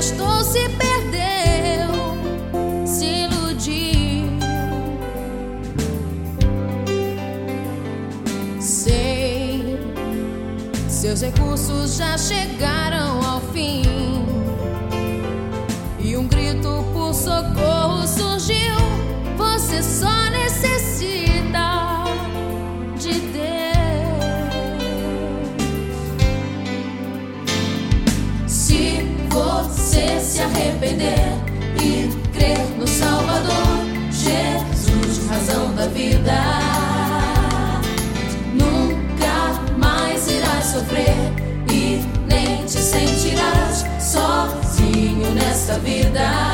gastou, se perdeu, se iludiu. Sei, seus recursos já chegaram ao fim e um grito por socorro surgiu. Você só necessita de Deus. Se você se arrepender e crer no Salvador, Jesus, razão da vida, nunca mais irás sofrer e nem te sentirás sozinho nesta vida.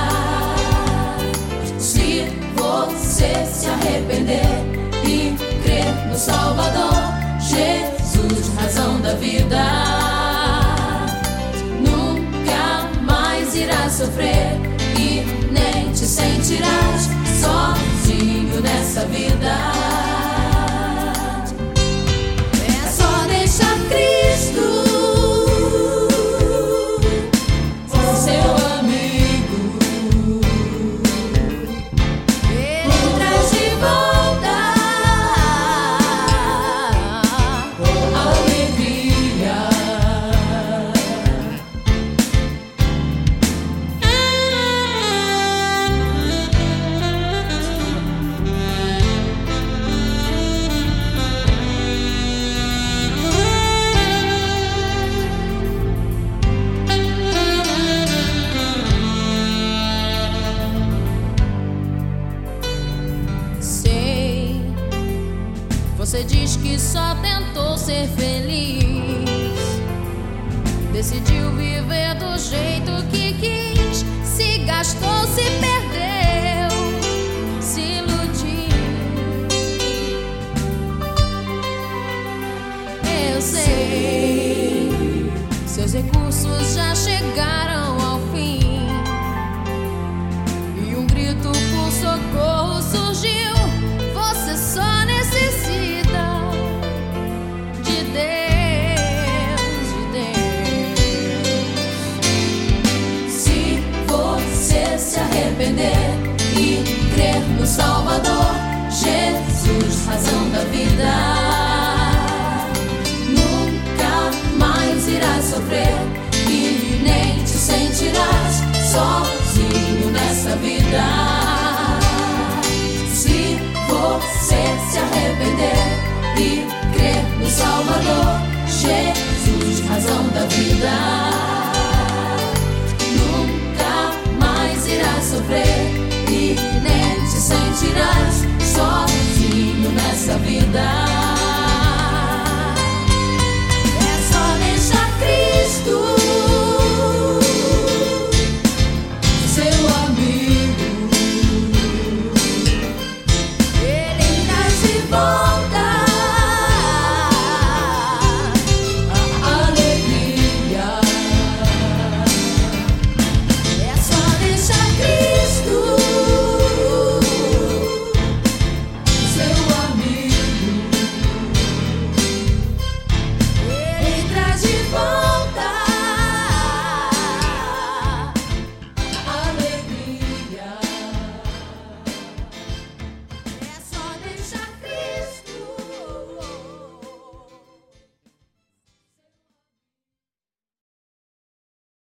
Se você se arrepender e crer no Salvador, Jesus, razão da vida, nunca mais irás sofrer e nem te sentirás sozinho nessa vida. É só deixar Cristo seu amigo. Ele traz de volta a alegria. Sei, você diz que só tentou ser feliz, decidiu viver do jeito que quis, se gastou, se perdeu, se iludiu. Eu sei, seus recursos já chegaram ao fim e um grito por socorro surgiu. Você só necessita de Deus, Se você se arrepender e crer no Salvador, Jesus, razão da vida, nunca mais irás sofrer e nem te sentirás sozinho nessa vida. Se você se arrepender e crer no Salvador, Jesus, razão da vida, nunca mais irás sofrer e nem te sentirás sozinho nessa vida.